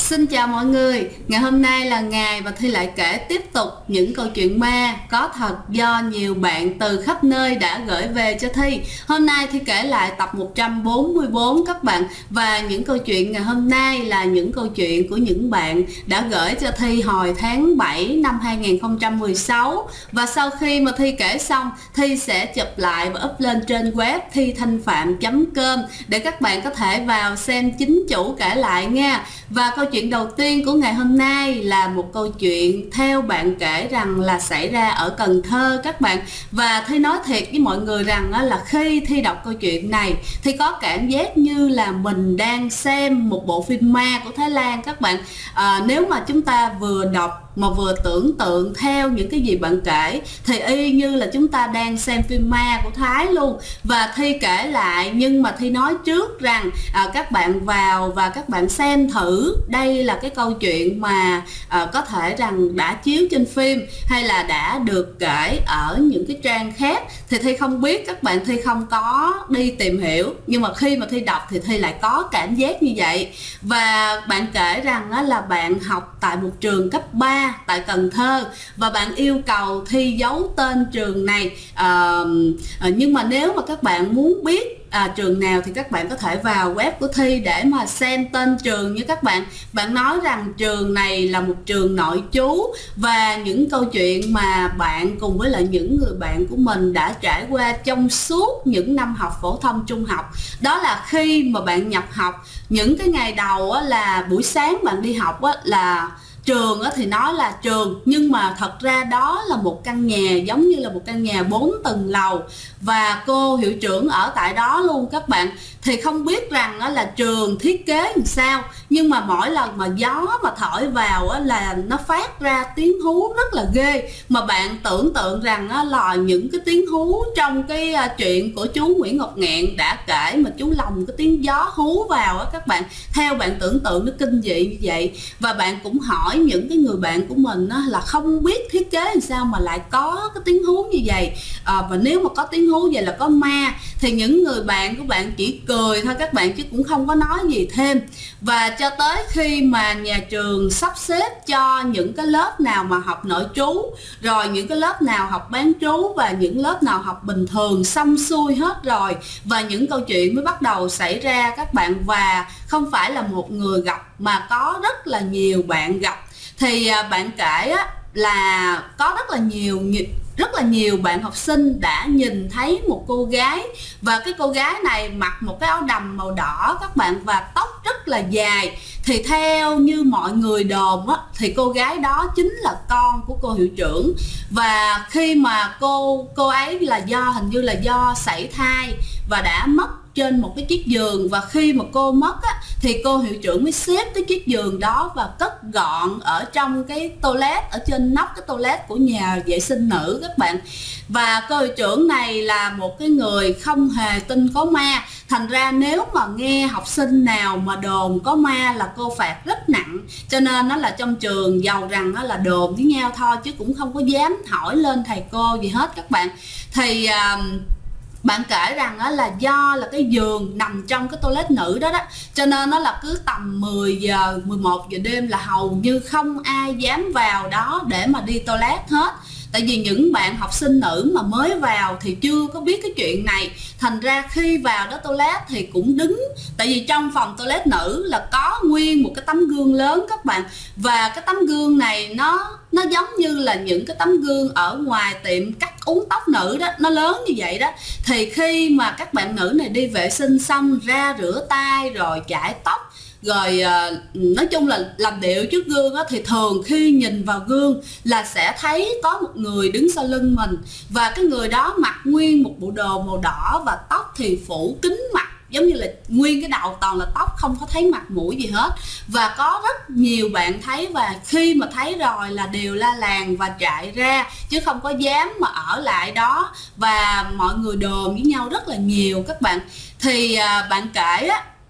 Xin chào mọi người, ngày hôm nay là ngày mà Thi lại kể tiếp tục những câu chuyện ma có thật do nhiều bạn từ khắp nơi đã gửi về cho Thi. Hôm nay Thi kể lại tập 144 các bạn. Và những câu chuyện ngày hôm nay là những câu chuyện của những bạn đã gửi cho Thi hồi tháng 7 năm 2016. Và sau khi mà Thi kể xong, Thi sẽ chụp lại và up lên trên web thithanhpham.com để các bạn có thể vào xem chính chủ kể lại nha. Và câu chuyện đầu tiên của ngày hôm nay là một câu chuyện theo bạn kể rằng là xảy ra ở Cần Thơ các bạn. Và Thi nói thiệt với mọi người rằng là khi Thi đọc câu chuyện này thì có cảm giác như là mình đang xem một bộ phim ma của Thái Lan các bạn. Nếu mà chúng ta vừa đọc mà vừa tưởng tượng theo những cái gì bạn kể thì y như là chúng ta đang xem phim ma của Thái luôn. Và Thi kể lại, nhưng mà Thi nói trước rằng các bạn vào và các bạn xem thử đây là cái câu chuyện mà có thể rằng đã chiếu trên phim hay là đã được kể ở những cái trang khác. Thì Thi không biết các bạn, Thi không có đi tìm hiểu, nhưng mà khi mà Thi đọc thì Thi lại có cảm giác như vậy. Và bạn kể rằng là bạn học tại một trường cấp 3 tại Cần Thơ và bạn yêu cầu Thi giấu tên trường này. Nhưng mà nếu mà các bạn muốn biết trường nào thì các bạn có thể vào web của Thi để mà xem tên trường như các bạn. Bạn nói rằng trường này là một trường nội trú và những câu chuyện mà bạn cùng với lại những người bạn của mình đã trải qua trong suốt những năm học phổ thông trung học. Đó là khi mà bạn nhập học, những cái ngày đầu là buổi sáng bạn đi học là trường thì nói là trường, nhưng mà thật ra đó là một căn nhà, giống như là một căn nhà 4 tầng lầu và cô hiệu trưởng ở tại đó luôn các bạn. Thì không biết rằng là trường thiết kế làm sao, nhưng mà mỗi lần mà gió mà thổi vào là nó phát ra tiếng hú rất là ghê. Mà bạn tưởng tượng rằng là những cái tiếng hú trong cái chuyện của chú Nguyễn Ngọc Ngạn đã kể, mà chú lồng cái tiếng gió hú vào các bạn, theo bạn tưởng tượng nó kinh dị như vậy. Và bạn cũng hỏi những cái người bạn của mình là không biết thiết kế làm sao mà lại có cái tiếng hú như vậy, và nếu mà có tiếng hú vậy là có ma. Thì những người bạn của bạn chỉ cười thôi các bạn, chứ cũng không có nói gì thêm. Và cho tới khi mà nhà trường sắp xếp cho những cái lớp nào mà học nội trú, rồi những cái lớp nào học bán trú và những lớp nào học bình thường xong xuôi hết rồi, và những câu chuyện mới bắt đầu xảy ra các bạn. Và không phải là một người gặp mà có rất là nhiều bạn gặp. Thì bạn kể là có rất là nhiều bạn học sinh đã nhìn thấy một cô gái, và cái cô gái này mặc một cái áo đầm màu đỏ các bạn, và tóc rất là dài. Thì theo như mọi người đồn thì cô gái đó chính là con của cô hiệu trưởng. Và khi mà cô ấy là hình như là do sảy thai và đã mất trên một cái chiếc giường, và khi mà cô mất thì cô hiệu trưởng mới xếp cái chiếc giường đó và cất gọn ở trong cái toilet, ở trên nóc cái toilet của nhà vệ sinh nữ các bạn. Và cô hiệu trưởng này là một cái người không hề tin có ma, thành ra nếu mà nghe học sinh nào mà đồn có ma là cô phạt rất nặng. Cho nên nó là trong trường giàu rằng nó là đồn với nhau thôi, chứ cũng không có dám hỏi lên thầy cô gì hết các bạn. Thì bạn kể rằng là do là cái giường nằm trong cái toilet nữ đó cho nên nó là cứ tầm 10 giờ 11 giờ đêm là hầu như không ai dám vào đó để mà đi toilet hết. Tại vì những bạn học sinh nữ mà mới vào thì chưa có biết cái chuyện này, thành ra khi vào đó toilet thì cũng đứng. Tại vì trong phòng toilet nữ là có nguyên một cái tấm gương lớn các bạn, và cái tấm gương này nó giống như là những cái tấm gương ở ngoài tiệm cắt uốn tóc nữ đó, nó lớn như vậy đó. Thì khi mà các bạn nữ này đi vệ sinh xong ra rửa tay rồi chải tóc, rồi nói chung là làm điệu trước gương thì thường khi nhìn vào gương là sẽ thấy có một người đứng sau lưng mình, và cái người đó mặc nguyên một bộ đồ màu đỏ và tóc thì phủ kín mặt, giống như là nguyên cái đầu toàn là tóc, không có thấy mặt mũi gì hết. Và có rất nhiều bạn thấy, và khi mà thấy rồi là đều la làng và chạy ra, chứ không có dám mà ở lại đó. Và mọi người đồn với nhau rất là nhiều các bạn. Thì bạn kể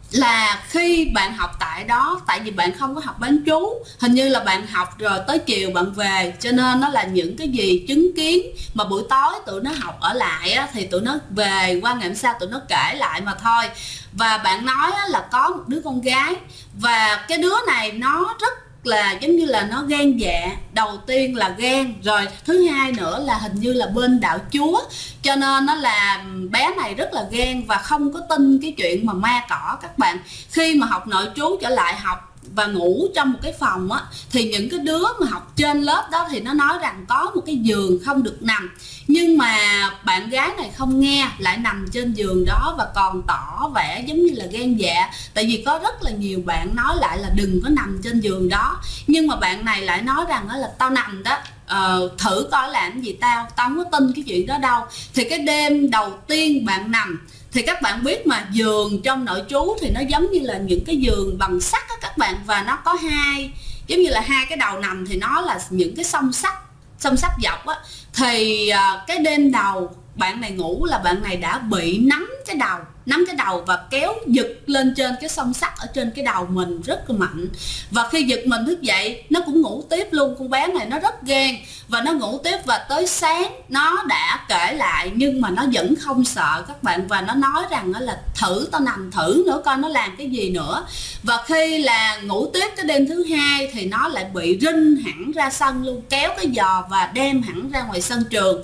là khi bạn học tại đó, tại vì bạn không có học bán trú, hình như là bạn học rồi tới chiều bạn về, cho nên nó là những cái gì chứng kiến mà buổi tối tụi nó học ở lại á, thì tụi nó về qua ngày hôm sau tụi nó kể lại mà thôi. Và bạn nói á, là có một đứa con gái, và cái đứa này nó rất là giống như là nó gan dạ. Đầu tiên là gan, rồi thứ hai nữa là hình như là bên đạo Chúa, cho nên nó là bé này rất là gan và không có tin cái chuyện mà ma cỏ các bạn. Khi mà học nội trú trở lại học và ngủ trong một cái phòng á, thì những cái đứa mà học trên lớp đó thì nó nói rằng có một cái giường không được nằm, nhưng mà bạn gái này không nghe, lại nằm trên giường đó và còn tỏ vẻ giống như là gan dạ. Tại vì có rất là nhiều bạn nói lại là đừng có nằm trên giường đó, nhưng mà bạn này lại nói rằng đó là tao nằm đó, thử coi làm gì tao không có tin cái chuyện đó đâu. Thì cái đêm đầu tiên bạn nằm thì các bạn biết mà, giường trong nội trú thì nó giống như là những cái giường bằng sắt á các bạn, và nó có hai, giống như là hai cái đầu nằm thì nó là những cái song sắt dọc á. Thì cái đêm đầu bạn này ngủ là bạn này đã bị nắm cái đầu và kéo giật lên trên cái song sắt ở trên cái đầu mình rất là mạnh. Và khi giật mình thức dậy nó cũng ngủ tiếp luôn. Con bé này nó rất ghen và nó ngủ tiếp, và tới sáng nó đã kể lại nhưng mà nó vẫn không sợ các bạn, và nó nói rằng là thử tao nằm thử nữa coi nó làm cái gì nữa. Và khi là ngủ tiếp cái đêm thứ hai thì nó lại bị rinh hẳn ra sân luôn, kéo cái giò và đem hẳn ra ngoài sân trường.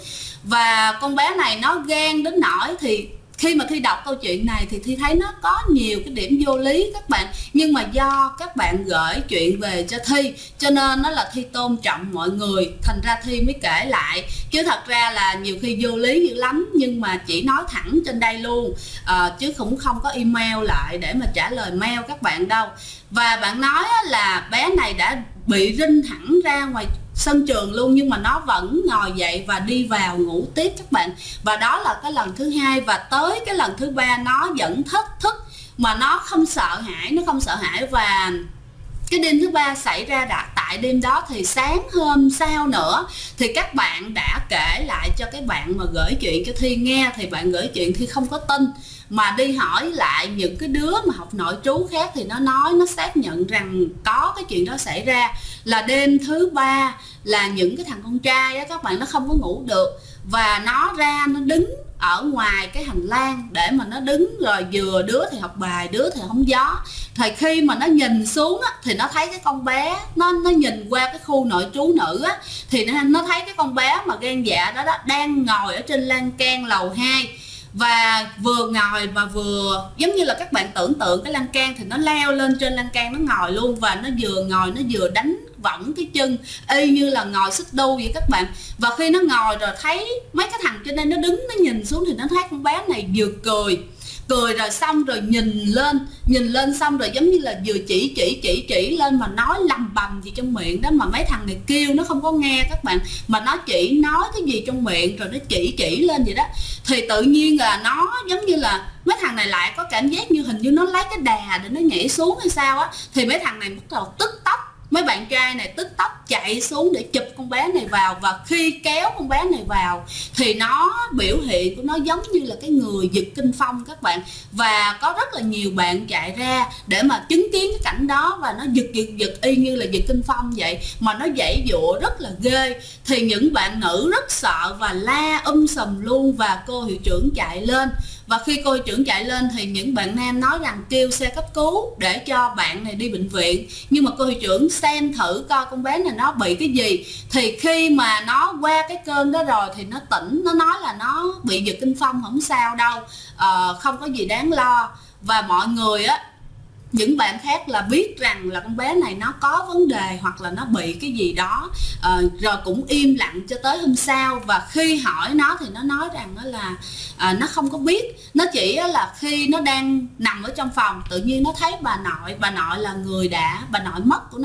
Và con bé này nó ghen đến nỗi thì khi mà Thi đọc câu chuyện này thì Thi thấy nó có nhiều cái điểm vô lý các bạn, nhưng mà do các bạn gửi chuyện về cho Thi cho nên nó là Thi tôn trọng mọi người, thành ra Thi mới kể lại, chứ thật ra là nhiều khi vô lý dữ lắm, nhưng mà chỉ nói thẳng trên đây luôn, chứ cũng không có email lại để mà trả lời mail các bạn đâu. Và bạn nói là bé này đã bị rinh hẳn ra ngoài sân trường luôn, nhưng mà nó vẫn ngồi dậy và đi vào ngủ tiếp các bạn. Và đó là cái lần thứ hai, và tới cái lần thứ ba nó vẫn thức mà nó không sợ hãi. Và cái đêm thứ ba xảy ra tại đêm đó thì sáng hôm sau nữa thì các bạn đã kể lại cho cái bạn mà gửi chuyện cho Thi nghe, thì bạn gửi chuyện Thi không có tin, mà đi hỏi lại những cái đứa mà học nội trú khác thì nó nói, nó xác nhận rằng có cái chuyện đó xảy ra. Là đêm thứ ba là những cái thằng con trai á các bạn, nó không có ngủ được và nó ra nó đứng ở ngoài cái hành lang để mà nó đứng, rồi vừa đứa thì học bài, đứa thì hóng gió. Thì khi mà nó nhìn xuống á, thì nó thấy cái con bé nó nhìn qua cái khu nội trú nữ á, thì nó thấy cái con bé mà gan dạ đó đang ngồi ở trên lan can lầu 2, và vừa ngồi và vừa giống như là các bạn tưởng tượng cái lan can thì nó leo lên trên lan can nó ngồi luôn, và nó vừa ngồi nó vừa đánh võng cái chân y như là ngồi xích đu vậy các bạn. Và khi nó ngồi rồi thấy mấy cái thằng trên đây nó đứng nó nhìn xuống thì nó thấy con bé này vừa cười rồi xong rồi nhìn lên xong rồi giống như là vừa chỉ lên mà nói lầm bầm gì trong miệng đó, mà mấy thằng này kêu nó không có nghe các bạn, mà nó chỉ nói cái gì trong miệng rồi nó chỉ lên vậy đó. Thì tự nhiên là nó giống như là mấy thằng này lại có cảm giác như hình như nó lấy cái đà để nó nhảy xuống hay sao á, thì mấy thằng này bắt đầu tức tốc, mấy bạn trai này tức tốc chạy xuống để chụp con bé này vào. Và khi kéo con bé này vào thì nó biểu hiện của nó giống như là cái người giật kinh phong các bạn, và có rất là nhiều bạn chạy ra để mà chứng kiến cái cảnh đó, và nó giật y như là giật kinh phong vậy, mà nó giãy giụa rất là ghê. Thì những bạn nữ rất sợ và la sùm luôn, và cô hiệu trưởng chạy lên. Và khi cô hiệu trưởng chạy lên thì những bạn nam nói rằng kêu xe cấp cứu để cho bạn này đi bệnh viện, nhưng mà cô hiệu trưởng xem thử coi con bé này nó bị cái gì. Thì khi mà nó qua cái cơn đó rồi thì nó tỉnh, nó nói là nó bị giật kinh phong, không sao đâu, không có gì đáng lo. Và mọi người á, những bạn khác là biết rằng là con bé này nó có vấn đề hoặc là nó bị cái gì đó, rồi cũng im lặng cho tới hôm sau. Và khi hỏi nó thì nó nói rằng đó là nó không có biết, nó chỉ là khi nó đang nằm ở trong phòng tự nhiên nó thấy bà nội là người bà nội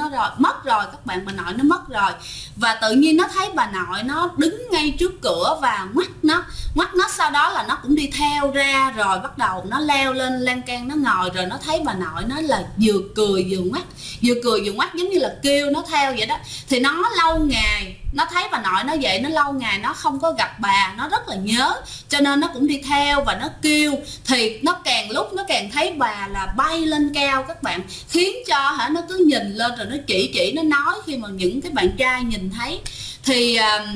mất rồi các bạn, bà nội nó mất rồi. Và tự nhiên nó thấy bà nội nó đứng ngay trước cửa và ngoắt nó, sau đó là nó cũng đi theo ra, rồi bắt đầu nó leo lên lan can nó ngồi, rồi nó thấy bà nội nó nó là vừa cười vừa ngoắt, vừa cười vừa ngoắt, giống như là kêu nó theo vậy đó. Thì nó lâu ngày nó thấy bà nội nó vậy, nó lâu ngày nó không có gặp bà, nó rất là nhớ, cho nên nó cũng đi theo và nó kêu. Thì nó càng lúc nó càng thấy bà là bay lên cao các bạn, khiến cho nó cứ nhìn lên rồi nó chỉ nó nói. Khi mà những cái bạn trai nhìn thấy thì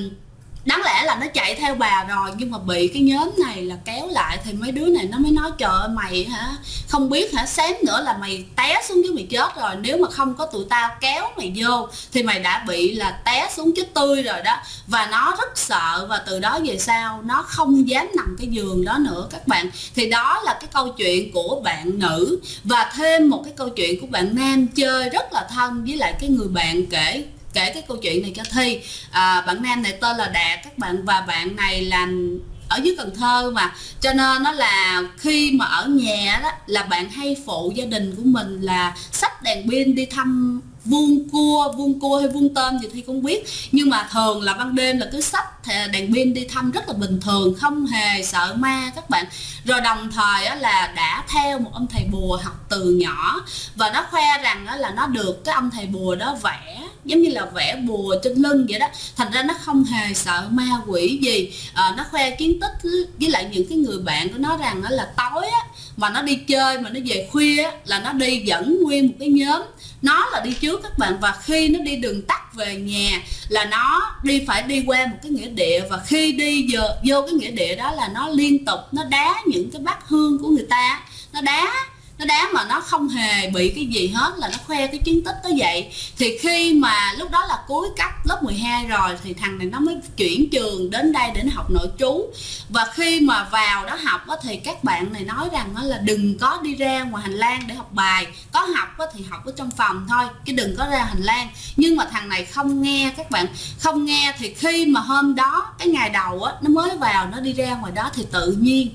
đáng lẽ là nó chạy theo bà rồi, nhưng mà bị cái nhóm này là kéo lại. Thì mấy đứa này nó mới nói trời ơi mày không biết xém nữa là mày té xuống dưới mày chết rồi, nếu mà không có tụi tao kéo mày vô thì mày đã bị là té xuống chết tươi rồi đó. Và nó rất sợ, và từ đó về sau nó không dám nằm cái giường đó nữa các bạn. Thì đó là cái câu chuyện của bạn nữ. Và thêm một cái câu chuyện của bạn nam chơi rất là thân với lại cái người bạn kể cái câu chuyện này cho Thi. Bạn nam này tên là Đạt các bạn, và bạn này làm ở dưới Cần Thơ mà, cho nên nó là khi mà ở nhà đó là bạn hay phụ gia đình của mình là xách đèn pin đi thăm vuông cua hay vuông tôm gì thì không biết, nhưng mà thường là ban đêm là cứ xách đèn pin đi thăm rất là bình thường, không hề sợ ma các bạn. Rồi đồng thời là đã theo một ông thầy bùa học từ nhỏ, và nó khoe rằng là nó được cái ông thầy bùa đó vẽ giống như là vẽ bùa trên lưng vậy đó, thành ra nó không hề sợ ma quỷ gì. Nó khoe kiến tích với lại những cái người bạn của nó rằng là tối mà nó đi chơi mà nó về khuya là nó đi dẫn nguyên một cái nhóm, nó là đi trước các bạn. Và khi nó đi đường tắt về nhà là nó phải đi qua một cái nghĩa địa, và khi đi vô cái nghĩa địa đó là nó liên tục nó đá những cái bát hương của người ta, nó đá mà nó không hề bị cái gì hết, là nó khoe cái chiến tích đó vậy. Thì khi mà lúc đó là cuối cấp lớp 12 rồi thì thằng này nó mới chuyển trường đến đây để nó học nội trú. Và khi mà vào đó học thì các bạn này nói rằng là đừng có đi ra ngoài hành lang để học bài, có học thì học ở trong phòng thôi chứ đừng có ra hành lang. Nhưng mà thằng này không nghe các bạn, không nghe. Thì khi mà hôm đó cái ngày đầu nó mới vào, nó đi ra ngoài đó thì tự nhiên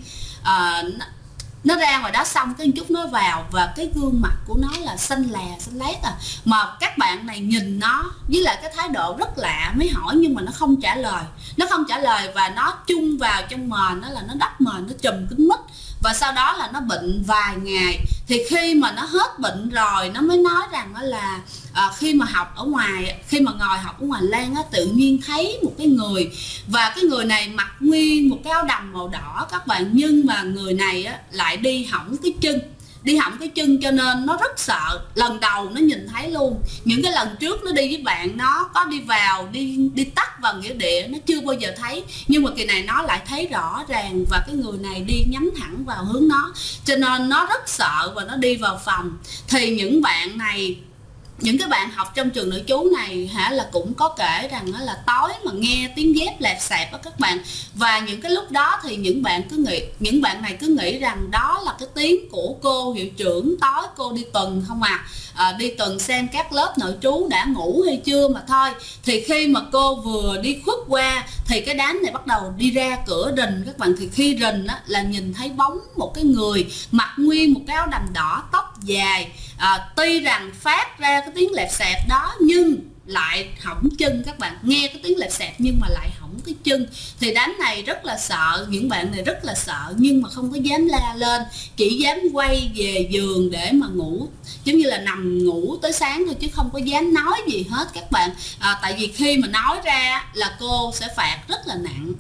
nó ra ngoài đó xong cái chút nó vào, và cái gương mặt của nó là xanh lét mà các bạn này nhìn nó với lại cái thái độ rất lạ, mới hỏi nhưng mà nó không trả lời, và nó chung vào trong mền, đó là nó đắp mền, nó trùm kín mít. Và sau đó là nó bệnh vài ngày. Thì khi mà nó hết bệnh rồi nó mới nói rằng là khi mà ngồi học ở ngoài lan tự nhiên thấy một cái người, và cái người này mặc nguyên một cái áo đầm màu đỏ các bạn, nhưng mà người này lại đi hỏng cái chân, cho nên nó rất sợ. Lần đầu nó nhìn thấy luôn, những cái lần trước nó đi với bạn nó có đi vào đi tắt vào nghĩa địa, nó chưa bao giờ thấy, nhưng mà kỳ này nó lại thấy rõ ràng, và cái người này đi nhắm thẳng vào hướng nó, cho nên nó rất sợ và nó đi vào phòng. Thì những cái bạn học trong trường nội trú này là cũng có kể rằng là tối mà nghe tiếng dép lẹp xẹp đó các bạn. Và những cái lúc đó thì những bạn này cứ nghĩ rằng đó là cái tiếng của cô hiệu trưởng, tối cô đi tuần không đi tuần xem các lớp nội trú đã ngủ hay chưa mà thôi. Thì khi mà cô vừa đi khuất qua thì cái đám này bắt đầu đi ra cửa rình các bạn. Thì khi rình là nhìn thấy bóng một cái người mặc nguyên một cái áo đầm đỏ, tóc dài, tuy rằng phát ra cái tiếng lẹp xẹp đó nhưng lại hỏng chân các bạn. Nghe cái tiếng lẹp xẹp nhưng mà lại hỏng cái chân. Thì đám này rất là sợ, những bạn này rất là sợ, nhưng mà không có dám la lên, chỉ dám quay về giường để mà ngủ, giống như là nằm ngủ tới sáng thôi, chứ không có dám nói gì hết các bạn. Tại vì khi mà nói ra là cô sẽ phạt rất là nặng.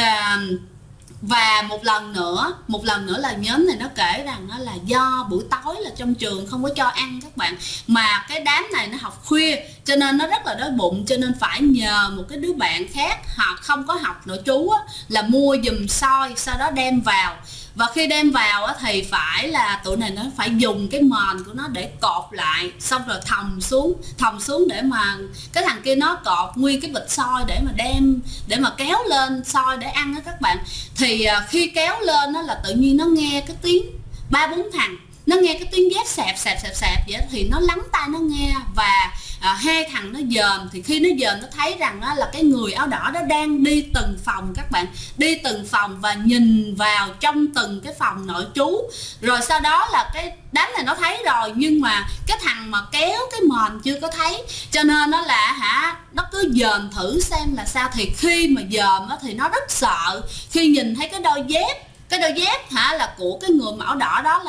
Và một lần nữa là nhóm này nó kể rằng nó là do buổi tối là trong trường không có cho ăn các bạn, mà cái đám này nó học khuya cho nên nó rất là đói bụng, cho nên phải nhờ một cái đứa bạn khác họ không có học nội trú là mua giùm xôi, sau đó đem vào. Và khi đem vào thì phải là tụi này nó phải dùng cái mền của nó để cột lại, xong rồi thòng xuống để mà cái thằng kia nó cột nguyên cái bịch xôi để mà kéo lên xôi để ăn đó các bạn. Thì khi kéo lên là tự nhiên nó nghe cái tiếng 3-4 thằng, nó nghe cái tiếng dép xẹp vậy, thì nó lắng tai nó nghe. Và hai thằng nó dòm, thì khi nó dòm nó thấy rằng là cái người áo đỏ đó đang đi từng phòng các bạn, đi từng phòng và nhìn vào trong từng cái phòng nội trú. Rồi sau đó là cái đám này nó thấy rồi, nhưng mà cái thằng mà kéo cái mền chưa có thấy, cho nên nó là nó cứ dòm thử xem là sao. Thì khi mà dòm thì nó rất sợ khi nhìn thấy cái đôi dép là của cái người áo đỏ đó, là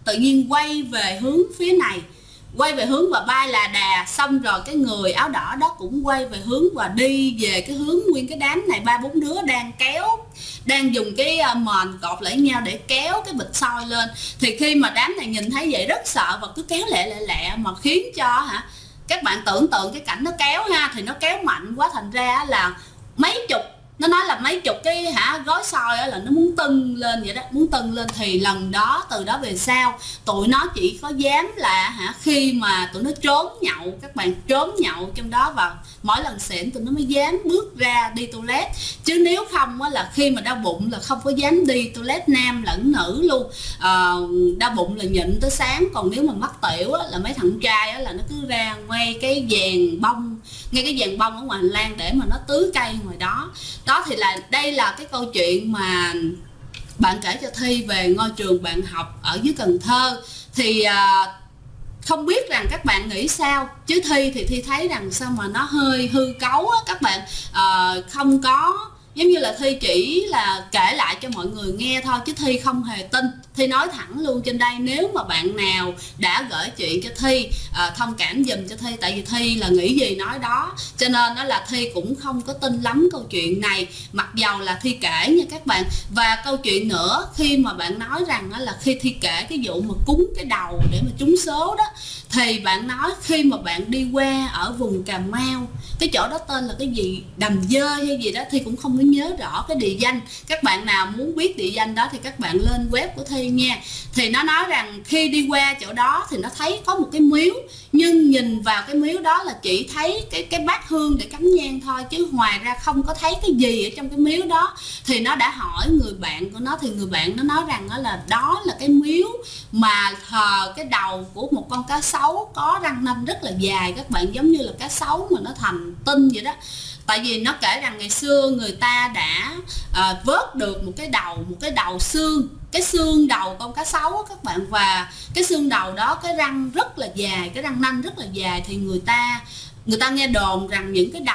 tự nhiên quay về hướng phía này, quay về hướng và bay là đà, xong rồi cái người áo đỏ đó cũng quay về hướng và đi về cái hướng nguyên cái đám này, 3-4 đứa đang kéo, đang dùng cái mền cột lại nhau để kéo cái bịch xôi lên. Thì khi mà đám này nhìn thấy vậy rất sợ và cứ kéo lẹ mà khiến cho các bạn tưởng tượng cái cảnh nó kéo thì nó kéo mạnh quá, thành ra là mấy chục, nó nói là mấy chục cái gói xôi là nó muốn tưng lên vậy đó, muốn tưng lên. Thì lần đó, từ đó về sau tụi nó chỉ có dám là khi mà tụi nó trốn nhậu, các bạn trốn nhậu trong đó, và mỗi lần xỉn tụi nó mới dám bước ra đi toilet, chứ nếu không là khi mà đau bụng là không có dám đi toilet, nam lẫn nữ luôn. Đau bụng là nhịn tới sáng, còn nếu mà mắc tiểu là mấy thằng trai là nó cứ ra ngay cái dàn bông, ngay cái dàn bông ở ngoài hành lang để mà nó tưới cây ngoài đó. Đó thì là đây là cái câu chuyện mà bạn kể cho Thi về ngôi trường bạn học ở dưới Cần Thơ. Thì không biết rằng các bạn nghĩ sao, chứ Thi thì Thi thấy rằng sao mà nó hơi hư cấu á các bạn. Không có, giống như là Thi chỉ là kể lại cho mọi người nghe thôi, chứ Thi không hề tin. Thi nói thẳng luôn trên đây, nếu mà bạn nào đã gửi chuyện cho Thi, thông cảm giùm cho Thi, tại vì Thi là nghĩ gì nói đó, cho nên đó là Thi cũng không có tin lắm câu chuyện này, mặc dầu là Thi kể nha các bạn. Và câu chuyện nữa, khi mà bạn nói rằng là khi Thi kể cái vụ mà cúng cái đầu để mà trúng số đó, thì bạn nói khi mà bạn đi qua ở vùng Cà Mau, cái chỗ đó tên là cái gì, Đầm Dơi hay gì đó, Thi cũng không có nhớ rõ cái địa danh. Các bạn nào muốn biết địa danh đó thì các bạn lên web của Thi nha. Thì nó nói rằng khi đi qua chỗ đó thì nó thấy có một cái miếu, nhưng nhìn vào cái miếu đó là chỉ thấy cái bát hương để cắm nhang thôi, chứ ngoài ra không có thấy cái gì ở trong cái miếu đó. Thì nó đã hỏi người bạn của nó, thì người bạn nó nói rằng đó là cái miếu mà thờ cái đầu của một con cá sấu có răng nanh rất là dài các bạn, giống như là cá sấu mà nó thành tinh vậy đó. Tại vì nó kể rằng ngày xưa người ta đã vớt được một cái đầu xương, cái xương đầu con cá sấu các bạn, và cái xương đầu đó cái răng rất là dài, cái răng nanh rất là dài. Thì người ta nghe đồn rằng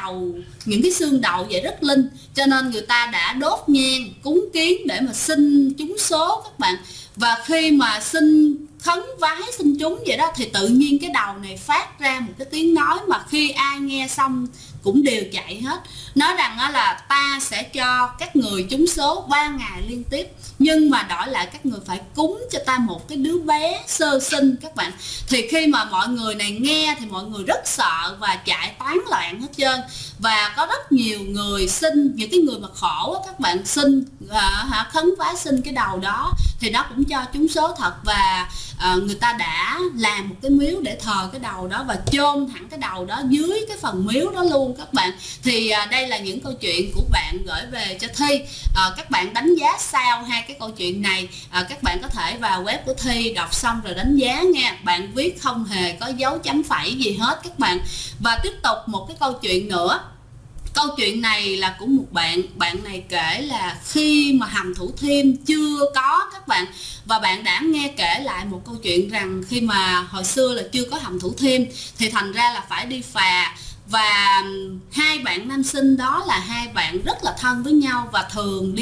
những cái xương đầu vậy rất linh, cho nên người ta đã đốt nhang cúng kiến để mà xin trúng số các bạn. Và khi mà xin khấn vái xin trúng vậy đó, thì tự nhiên cái đầu này phát ra một cái tiếng nói mà khi ai nghe xong cũng đều chạy hết. Nói rằng là ta sẽ cho các người trúng số 3 ngày liên tiếp, nhưng mà đổi lại các người phải cúng cho ta một cái đứa bé sơ sinh các bạn. Thì khi mà mọi người này nghe thì mọi người rất sợ và chạy tán loạn hết trơn. Và có rất nhiều người xin, những cái người mà khổ các bạn, xin khấn vái xin cái đầu đó thì nó cũng cho trúng số thật. Và người ta đã làm một cái miếu để thờ cái đầu đó và chôn thẳng cái đầu đó dưới cái phần miếu đó luôn các bạn. Thì đây là những câu chuyện của bạn gửi về cho Thi. Các bạn đánh giá sao hai cái câu chuyện này? Các bạn có thể vào web của Thi đọc xong rồi đánh giá nha. Bạn viết không hề có dấu chấm phẩy gì hết các bạn. Và tiếp tục một cái câu chuyện nữa. Câu chuyện này là của một bạn này kể là khi mà hầm Thủ Thiêm chưa có các bạn, và bạn đã nghe kể lại một câu chuyện rằng khi mà hồi xưa là chưa có hầm Thủ Thiêm thì thành ra là phải đi phà. Và hai bạn nam sinh đó là hai bạn rất là thân với nhau và thường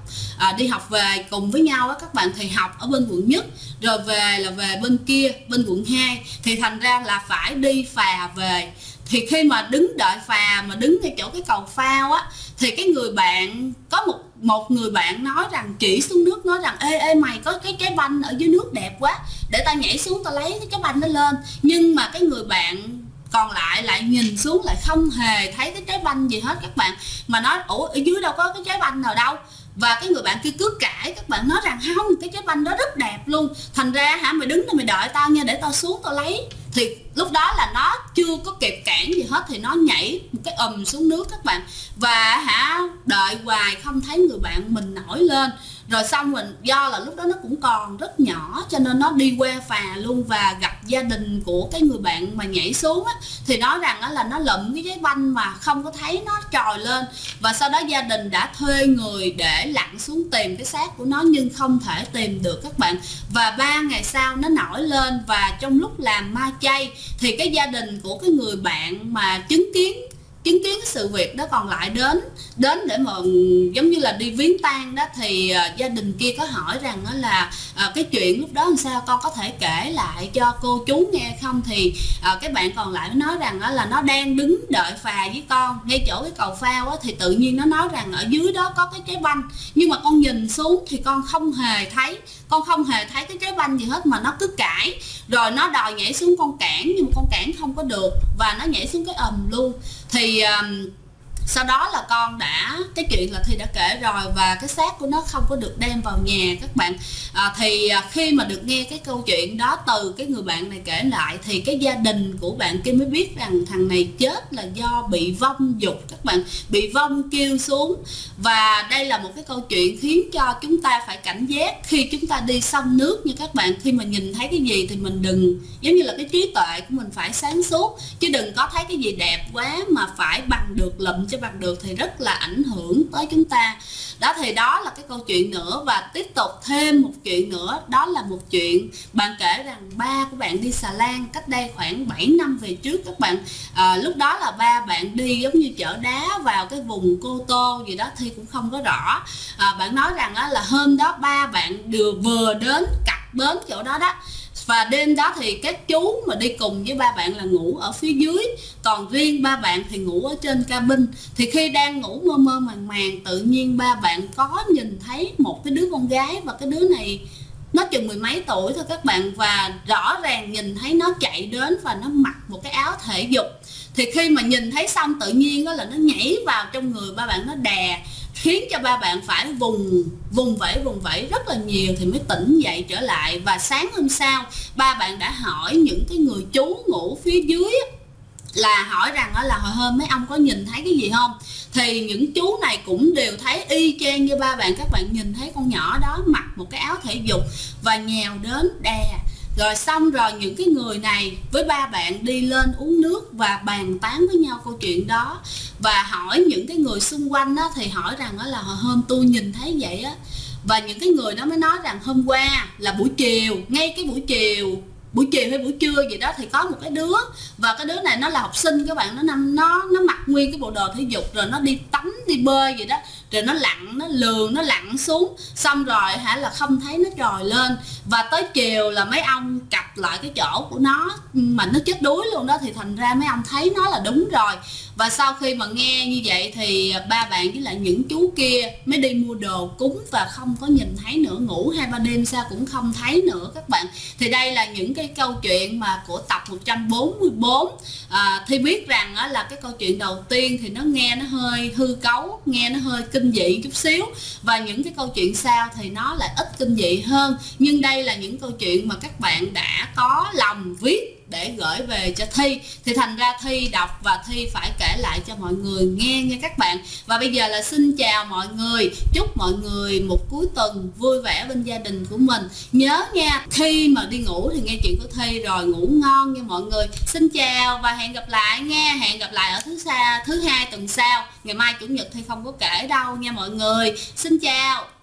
đi học về cùng với nhau á các bạn. Thì học ở bên quận nhất rồi về là về bên kia, bên quận 2, thì thành ra là phải đi phà về. Thì khi mà đứng đợi phà mà đứng ngay chỗ cái cầu phao á, thì cái người bạn có một người bạn nói rằng, chỉ xuống nước nói rằng ê mày có cái trái banh ở dưới nước đẹp quá, để tao nhảy xuống tao lấy cái trái banh đó lên. Nhưng mà cái người bạn còn lại nhìn xuống lại không hề thấy cái trái banh gì hết các bạn, mà nói ủa ở dưới đâu có cái trái banh nào đâu. Và cái người bạn kia cứ cãi các bạn, nói rằng không, cái trái banh đó rất đẹp luôn, thành ra mày đứng đây mày đợi tao nha, để tao xuống tao lấy. Thì lúc đó là nó chưa có kịp cản gì hết thì nó nhảy một cái xuống nước các bạn. Và đợi hoài không thấy người bạn mình nổi lên. Rồi xong mình, do là lúc đó nó cũng còn rất nhỏ cho nên nó đi qua phà luôn và gặp gia đình của cái người bạn mà nhảy xuống á, thì nói rằng là nó lụm cái trái banh mà không có thấy nó trồi lên. Và sau đó gia đình đã thuê người để lặn xuống tìm cái xác của nó nhưng không thể tìm được các bạn. Và 3 ngày sau nó nổi lên, và trong lúc làm ma chay thì cái gia đình của cái người bạn mà chứng kiến chứng kiến cái sự việc đó, còn lại đến để mà giống như là đi viếng tang đó, thì gia đình kia có hỏi rằng đó là cái chuyện lúc đó làm sao, con có thể kể lại cho cô chú nghe không? Thì cái bạn còn lại nó nói rằng đó là nó đang đứng đợi phà với con ngay chỗ cái cầu phao á, thì tự nhiên nó nói rằng ở dưới đó có cái trái banh, nhưng mà con nhìn xuống thì con không hề thấy cái trái banh gì hết, mà nó cứ cãi, rồi nó đòi nhảy xuống con cản, nhưng mà con cản không có được và nó nhảy xuống cái ầm luôn. Thì sau đó là cái chuyện là Thi đã kể rồi, và cái xác của nó không có được đem vào nhà các bạn. Thì khi mà được nghe cái câu chuyện đó từ cái người bạn này kể lại, thì cái gia đình của bạn kia mới biết rằng thằng này chết là do bị vong dục các bạn, bị vong kêu xuống. Và đây là một cái câu chuyện khiến cho chúng ta phải cảnh giác khi chúng ta đi sông nước nha các bạn. Khi mà nhìn thấy cái gì thì mình đừng, giống như là cái trí tuệ của mình phải sáng suốt, chứ đừng có thấy cái gì đẹp quá mà phải bằng được, lụm cho bằng được thì rất là ảnh hưởng tới chúng ta. Đó, thì đó là cái câu chuyện nữa. Và tiếp tục thêm một chuyện nữa, đó là một chuyện bạn kể rằng ba của bạn đi Xà Lan cách đây khoảng 7 năm về trước các bạn. Lúc đó là ba bạn đi giống như chở đá vào cái vùng Cô Tô gì đó, Thi cũng không có rõ. Bạn nói rằng là hôm đó ba bạn vừa đến cặp bến chỗ đó đó, và đêm đó thì các chú mà đi cùng với ba bạn là ngủ ở phía dưới, còn riêng ba bạn thì ngủ ở trên cabin. Thì khi đang ngủ mơ mơ màng màng, tự nhiên ba bạn có nhìn thấy một cái đứa con gái, và cái đứa này nó chừng mười mấy tuổi thôi các bạn, và rõ ràng nhìn thấy nó chạy đến và nó mặc một cái áo thể dục. Thì khi mà nhìn thấy xong, tự nhiên đó là nó nhảy vào trong người ba bạn, nó đè, khiến cho ba bạn phải vùng vẫy rất là nhiều thì mới tỉnh dậy trở lại. Và sáng hôm sau ba bạn đã hỏi những cái người chú ngủ phía dưới là hỏi rằng là hồi hôm mấy ông có nhìn thấy cái gì không, thì những chú này cũng đều thấy y chang như ba bạn. Các bạn nhìn thấy con nhỏ đó mặc một cái áo thể dục và nhào đến đè. Rồi xong rồi những cái người này với ba bạn đi lên uống nước và bàn tán với nhau câu chuyện đó. Và hỏi những cái người xung quanh á, thì hỏi rằng là hồi hôm tôi nhìn thấy vậy á. Và những cái người đó mới nói rằng hôm qua là buổi chiều, ngay cái buổi chiều hay buổi trưa gì đó, thì có một cái đứa, và cái đứa này nó là học sinh các bạn, nó mặc nguyên cái bộ đồ thể dục, rồi nó đi tắm đi bơi gì đó, rồi nó lặn, nó lường, nó lặn xuống, xong rồi là không thấy nó trồi lên. Và tới chiều là mấy ông cặp lại cái chỗ của nó mà nó chết đuối luôn đó, thì thành ra mấy ông thấy nó là đúng rồi. Và sau khi mà nghe như vậy thì ba bạn với lại những chú kia mới đi mua đồ cúng và không có nhìn thấy nữa, ngủ 2-3 đêm sau cũng không thấy nữa các bạn. Thì đây là những cái câu chuyện mà của tập 144. Thì biết rằng là cái câu chuyện đầu tiên thì nó nghe nó hơi hư cấu, nghe nó hơi kinh dị chút xíu, và những cái câu chuyện sau thì nó lại ít kinh dị hơn. Nhưng đây là những câu chuyện mà các bạn đã có lòng viết để gửi về cho Thi, thì thành ra Thi đọc và Thi phải kể lại cho mọi người nghe nha các bạn. Và bây giờ là xin chào mọi người, chúc mọi người một cuối tuần vui vẻ bên gia đình của mình. Nhớ nha, khi mà đi ngủ thì nghe chuyện của Thi rồi ngủ ngon nha mọi người. Xin chào và hẹn gặp lại nha, hẹn gặp lại ở thứ hai tuần sau. Ngày mai chủ nhật Thi không có kể đâu nha mọi người. Xin chào.